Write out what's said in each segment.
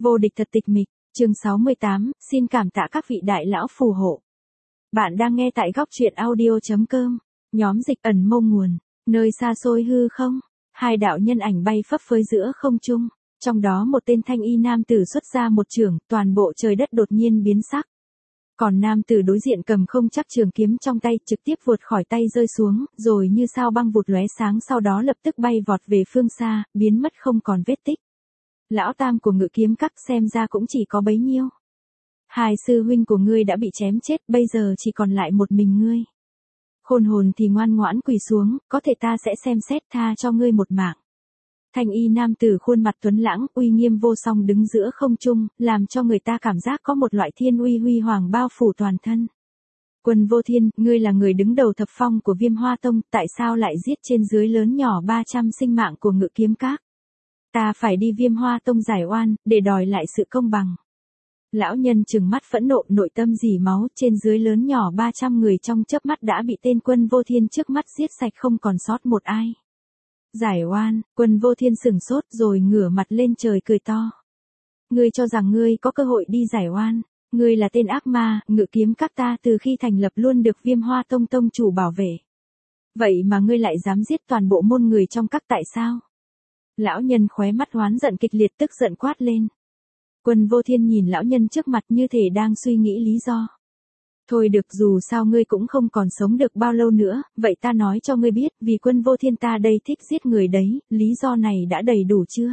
Vô địch thật tịch mịch, chương 68, xin cảm tạ các vị đại lão phù hộ. Bạn đang nghe tại góc truyện audio.com, nhóm Dịch Ẩn Mông Nguồn, nơi xa xôi hư không, hai đạo nhân ảnh bay phấp phới giữa không trung, trong đó một tên thanh y nam tử xuất ra một chưởng, toàn bộ trời đất đột nhiên biến sắc. Còn nam tử đối diện cầm không chắc trường kiếm trong tay trực tiếp vụt khỏi tay rơi xuống, rồi như sao băng vụt lóe sáng sau đó lập tức bay vọt về phương xa, biến mất không còn vết tích. Lão tam của Ngự Kiếm Các xem ra cũng chỉ có bấy nhiêu. Hai sư huynh của ngươi đã bị chém chết, bây giờ chỉ còn lại một mình ngươi. Khôn hồn thì ngoan ngoãn quỳ xuống, có thể ta sẽ xem xét tha cho ngươi một mạng. Thanh y nam tử khuôn mặt tuấn lãng, uy nghiêm vô song đứng giữa không trung, làm cho người ta cảm giác có một loại thiên uy huy hoàng bao phủ toàn thân. Quân Vô Thiên, ngươi là người đứng đầu thập phong của Viêm Hoa Tông, tại sao lại giết trên dưới lớn nhỏ 300 sinh mạng của Ngự Kiếm Các? Ta phải đi Viêm Hoa Tông giải oan, để đòi lại sự công bằng. Lão nhân trừng mắt phẫn nộ, nội tâm dỉ máu, trên dưới lớn nhỏ 300 người trong chớp mắt đã bị tên Quân Vô Thiên trước mắt giết sạch không còn sót một ai. Giải oan, Quân Vô Thiên sửng sốt rồi ngửa mặt lên trời cười to. Ngươi cho rằng ngươi có cơ hội đi giải oan, ngươi là tên ác ma, Ngự Kiếm Các ta từ khi thành lập luôn được Viêm Hoa Tông tông chủ bảo vệ. Vậy mà ngươi lại dám giết toàn bộ môn người trong các tại sao? Lão nhân khóe mắt hoán giận kịch liệt tức giận quát lên. Quân Vô Thiên nhìn lão nhân trước mặt như thể đang suy nghĩ lý do. Thôi được, dù sao ngươi cũng không còn sống được bao lâu nữa, vậy ta nói cho ngươi biết, vì Quân Vô Thiên ta đây thích giết người đấy, lý do này đã đầy đủ chưa?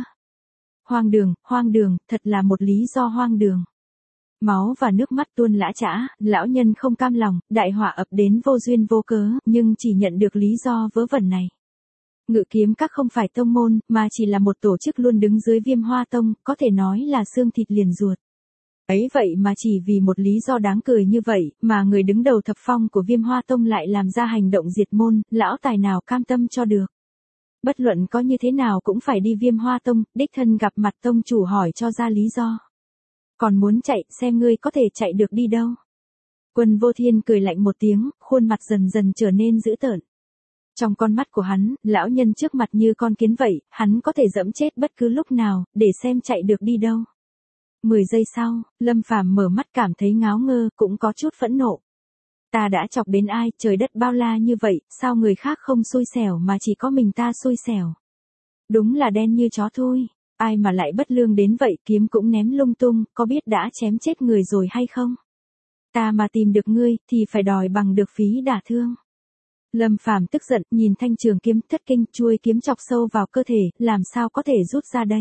Hoang đường, thật là một lý do hoang đường. Máu và nước mắt tuôn lã chã, lão nhân không cam lòng, đại họa ập đến vô duyên vô cớ, nhưng chỉ nhận được lý do vớ vẩn này. Ngự Kiếm Các không phải tông môn, mà chỉ là một tổ chức luôn đứng dưới Viêm Hoa Tông, có thể nói là xương thịt liền ruột. Ấy vậy mà chỉ vì một lý do đáng cười như vậy, mà người đứng đầu thập phong của Viêm Hoa Tông lại làm ra hành động diệt môn, lão tài nào cam tâm cho được. Bất luận có như thế nào cũng phải đi Viêm Hoa Tông, đích thân gặp mặt tông chủ hỏi cho ra lý do. Còn muốn chạy, xem ngươi có thể chạy được đi đâu. Quân Vô Thiên cười lạnh một tiếng, khuôn mặt dần dần trở nên dữ tợn. Trong con mắt của hắn, lão nhân trước mặt như con kiến vậy, hắn có thể dẫm chết bất cứ lúc nào, để xem chạy được đi đâu. 10 giây sau, Lâm Phàm mở mắt cảm thấy ngáo ngơ, cũng có chút phẫn nộ. Ta đã chọc đến ai, trời đất bao la như vậy, sao người khác không xui xẻo mà chỉ có mình ta xui xẻo. Đúng là đen như chó thôi, ai mà lại bất lương đến vậy, kiếm cũng ném lung tung, có biết đã chém chết người rồi hay không? Ta mà tìm được ngươi, thì phải đòi bằng được phí đả thương. Lâm Phàm tức giận, nhìn thanh trường kiếm thất kinh, chuôi kiếm chọc sâu vào cơ thể, làm sao có thể rút ra đây?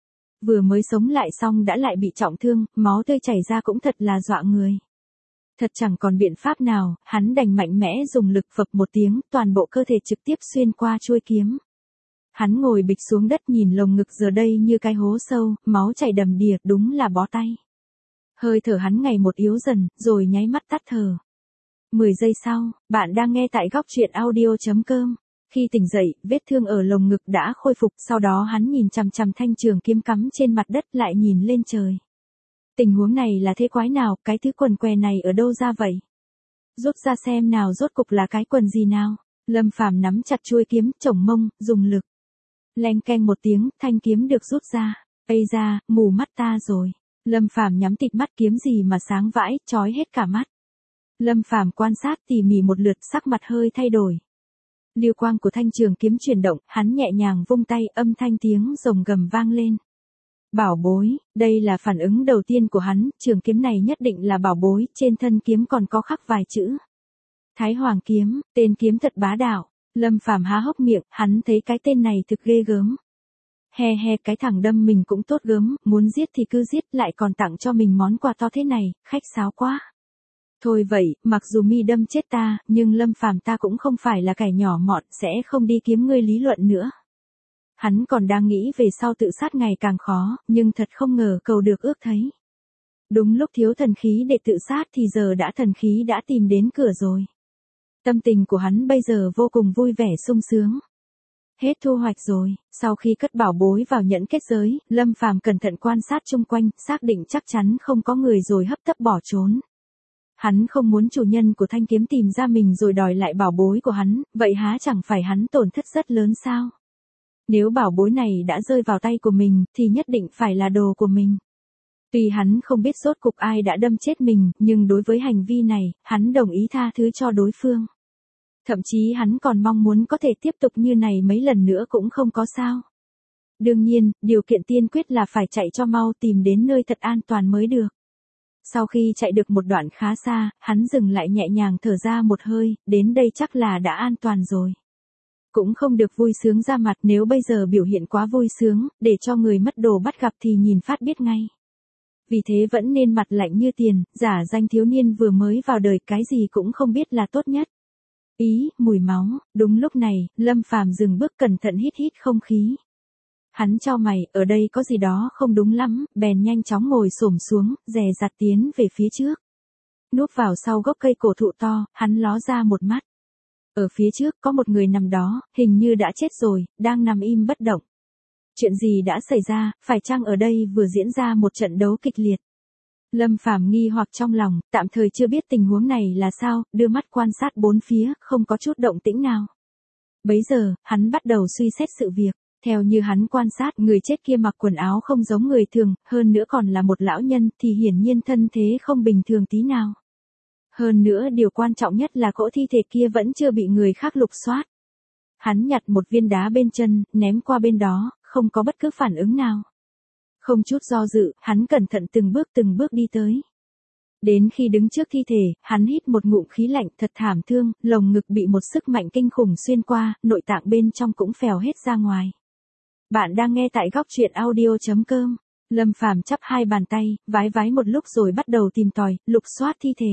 Vừa mới sống lại xong đã lại bị trọng thương, máu tươi chảy ra cũng thật là dọa người. Thật chẳng còn biện pháp nào, hắn đành mạnh mẽ dùng lực phập một tiếng, toàn bộ cơ thể trực tiếp xuyên qua chuôi kiếm. Hắn ngồi bịch xuống đất nhìn lồng ngực giờ đây như cái hố sâu, máu chảy đầm đìa, đúng là bó tay. Hơi thở hắn ngày một yếu dần, rồi nháy mắt tắt thở. 10 giây sau, bạn đang nghe tại góc truyện audio.com. Khi tỉnh dậy, vết thương ở lồng ngực đã khôi phục, sau đó hắn nhìn chằm chằm thanh trường kiếm cắm trên mặt đất lại nhìn lên trời. Tình huống này là thế quái nào, cái thứ quần què này ở đâu ra vậy? Rút ra xem nào, rốt cục là cái quần gì nào? Lâm Phàm nắm chặt chuôi kiếm, chổng mông, dùng lực. Leng keng một tiếng, thanh kiếm được rút ra. Ây da, mù mắt ta rồi. Lâm Phàm nhắm tịt mắt, kiếm gì mà sáng vãi, chói hết cả mắt. Lâm Phàm quan sát tỉ mỉ một lượt, sắc mặt hơi thay đổi. Lưu quang của thanh trường kiếm chuyển động, hắn nhẹ nhàng vung tay, âm thanh tiếng rồng gầm vang lên. Bảo bối, đây là phản ứng đầu tiên của hắn, trường kiếm này nhất định là bảo bối, trên thân kiếm còn có khắc vài chữ. Thái Hoàng kiếm, tên kiếm thật bá đạo. Lâm Phàm há hốc miệng, hắn thấy cái tên này thực ghê gớm. He, cái thằng đâm mình cũng tốt gớm, muốn giết thì cứ giết, lại còn tặng cho mình món quà to thế này, khách sáo quá. Thôi vậy, mặc dù mi đâm chết ta, nhưng Lâm Phàm ta cũng không phải là kẻ nhỏ mọn, sẽ không đi kiếm ngươi lý luận nữa. Hắn còn đang nghĩ về sau tự sát ngày càng khó, nhưng thật không ngờ cầu được ước thấy. Đúng lúc thiếu thần khí để tự sát thì giờ đã thần khí đã tìm đến cửa rồi. Tâm tình của hắn bây giờ vô cùng vui vẻ sung sướng. Hết thu hoạch rồi, sau khi cất bảo bối vào nhẫn kết giới, Lâm Phàm cẩn thận quan sát chung quanh, xác định chắc chắn không có người rồi hấp tấp bỏ trốn. Hắn không muốn chủ nhân của thanh kiếm tìm ra mình rồi đòi lại bảo bối của hắn, vậy há chẳng phải hắn tổn thất rất lớn sao? Nếu bảo bối này đã rơi vào tay của mình, thì nhất định phải là đồ của mình. Tuy hắn không biết rốt cục ai đã đâm chết mình, nhưng đối với hành vi này, hắn đồng ý tha thứ cho đối phương. Thậm chí hắn còn mong muốn có thể tiếp tục như này mấy lần nữa cũng không có sao. Đương nhiên, điều kiện tiên quyết là phải chạy cho mau tìm đến nơi thật an toàn mới được. Sau khi chạy được một đoạn khá xa, hắn dừng lại nhẹ nhàng thở ra một hơi, đến đây chắc là đã an toàn rồi. Cũng không được vui sướng ra mặt, nếu bây giờ biểu hiện quá vui sướng, để cho người mất đồ bắt gặp thì nhìn phát biết ngay. Vì thế vẫn nên mặt lạnh như tiền, giả danh thiếu niên vừa mới vào đời, cái gì cũng không biết là tốt nhất. Ý, mùi máu. Đúng lúc này, Lâm Phàm dừng bước cẩn thận hít hít không khí. Hắn chau mày, ở đây có gì đó không đúng lắm, bèn nhanh chóng ngồi xổm xuống, dè dặt tiến về phía trước. Núp vào sau gốc cây cổ thụ to, hắn ló ra một mắt. Ở phía trước có một người nằm đó, hình như đã chết rồi, đang nằm im bất động. Chuyện gì đã xảy ra, phải chăng ở đây vừa diễn ra một trận đấu kịch liệt? Lâm Phàm nghi hoặc trong lòng, tạm thời chưa biết tình huống này là sao, đưa mắt quan sát bốn phía, không có chút động tĩnh nào. Bấy giờ, hắn bắt đầu suy xét sự việc. Theo như hắn quan sát, người chết kia mặc quần áo không giống người thường, hơn nữa còn là một lão nhân, thì hiển nhiên thân thế không bình thường tí nào. Hơn nữa điều quan trọng nhất là cỗ thi thể kia vẫn chưa bị người khác lục soát. Hắn nhặt một viên đá bên chân, ném qua bên đó, không có bất cứ phản ứng nào. Không chút do dự, hắn cẩn thận từng bước đi tới. Đến khi đứng trước thi thể, hắn hít một ngụm khí lạnh, thật thảm thương, lồng ngực bị một sức mạnh kinh khủng xuyên qua, nội tạng bên trong cũng phèo hết ra ngoài. Bạn đang nghe tại góc truyện audio.com. Lâm Phàm chắp hai bàn tay, vái một lúc rồi bắt đầu tìm tòi, lục soát thi thể.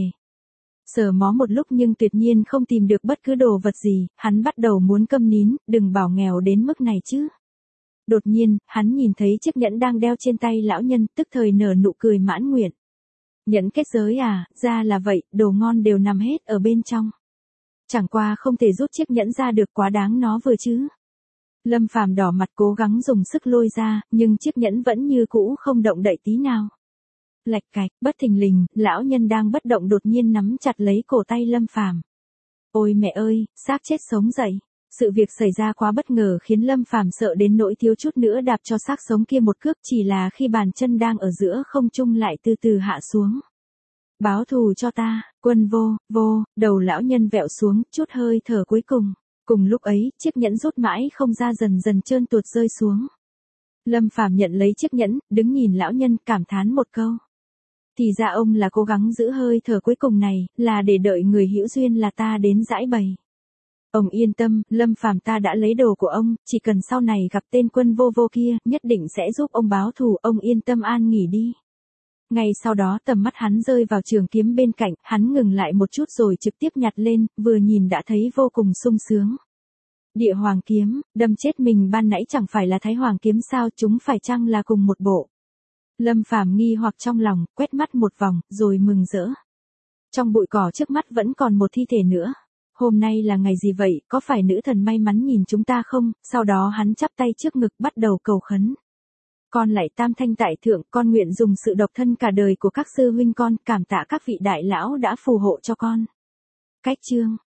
Sờ mó một lúc nhưng tuyệt nhiên không tìm được bất cứ đồ vật gì, hắn bắt đầu muốn câm nín, đừng bảo nghèo đến mức này chứ. Đột nhiên, hắn nhìn thấy chiếc nhẫn đang đeo trên tay lão nhân, tức thời nở nụ cười mãn nguyện. Nhẫn kết giới à, ra là vậy, đồ ngon đều nằm hết ở bên trong. Chẳng qua không thể rút chiếc nhẫn ra được, quá đáng nó vừa chứ. Lâm Phàm đỏ mặt cố gắng dùng sức lôi ra, nhưng chiếc nhẫn vẫn như cũ không động đậy tí nào. Lạch cạch, bất thình lình, lão nhân đang bất động đột nhiên nắm chặt lấy cổ tay Lâm Phàm. Ôi mẹ ơi, xác chết sống dậy. Sự việc xảy ra quá bất ngờ khiến Lâm Phàm sợ đến nỗi thiếu chút nữa đạp cho xác sống kia một cước, chỉ là khi bàn chân đang ở giữa không trung lại từ từ hạ xuống. Báo thù cho ta, quân vô, đầu lão nhân vẹo xuống, chút hơi thở cuối cùng. Cùng lúc ấy, chiếc nhẫn rút mãi không ra dần dần trơn tuột rơi xuống. Lâm Phàm nhận lấy chiếc nhẫn, đứng nhìn lão nhân cảm thán một câu. Thì ra ông là cố gắng giữ hơi thở cuối cùng này, là để đợi người hữu duyên là ta đến giải bày. Ông yên tâm, Lâm Phàm ta đã lấy đồ của ông, chỉ cần sau này gặp tên quân vô kia, nhất định sẽ giúp ông báo thù, ông yên tâm an nghỉ đi. Ngay sau đó tầm mắt hắn rơi vào trường kiếm bên cạnh, hắn ngừng lại một chút rồi trực tiếp nhặt lên, vừa nhìn đã thấy vô cùng sung sướng. Địa Hoàng kiếm, đâm chết mình ban nãy chẳng phải là Thái Hoàng kiếm sao, chúng phải chăng là cùng một bộ? Lâm Phàm nghi hoặc trong lòng, quét mắt một vòng, rồi mừng rỡ. Trong bụi cỏ trước mắt vẫn còn một thi thể nữa. Hôm nay là ngày gì vậy, có phải nữ thần may mắn nhìn chúng ta không? Sau đó hắn chắp tay trước ngực bắt đầu cầu khấn. Con lại tam thanh tại thượng, con nguyện dùng sự độc thân cả đời của các sư huynh con, cảm tạ các vị đại lão đã phù hộ cho con. Cách chương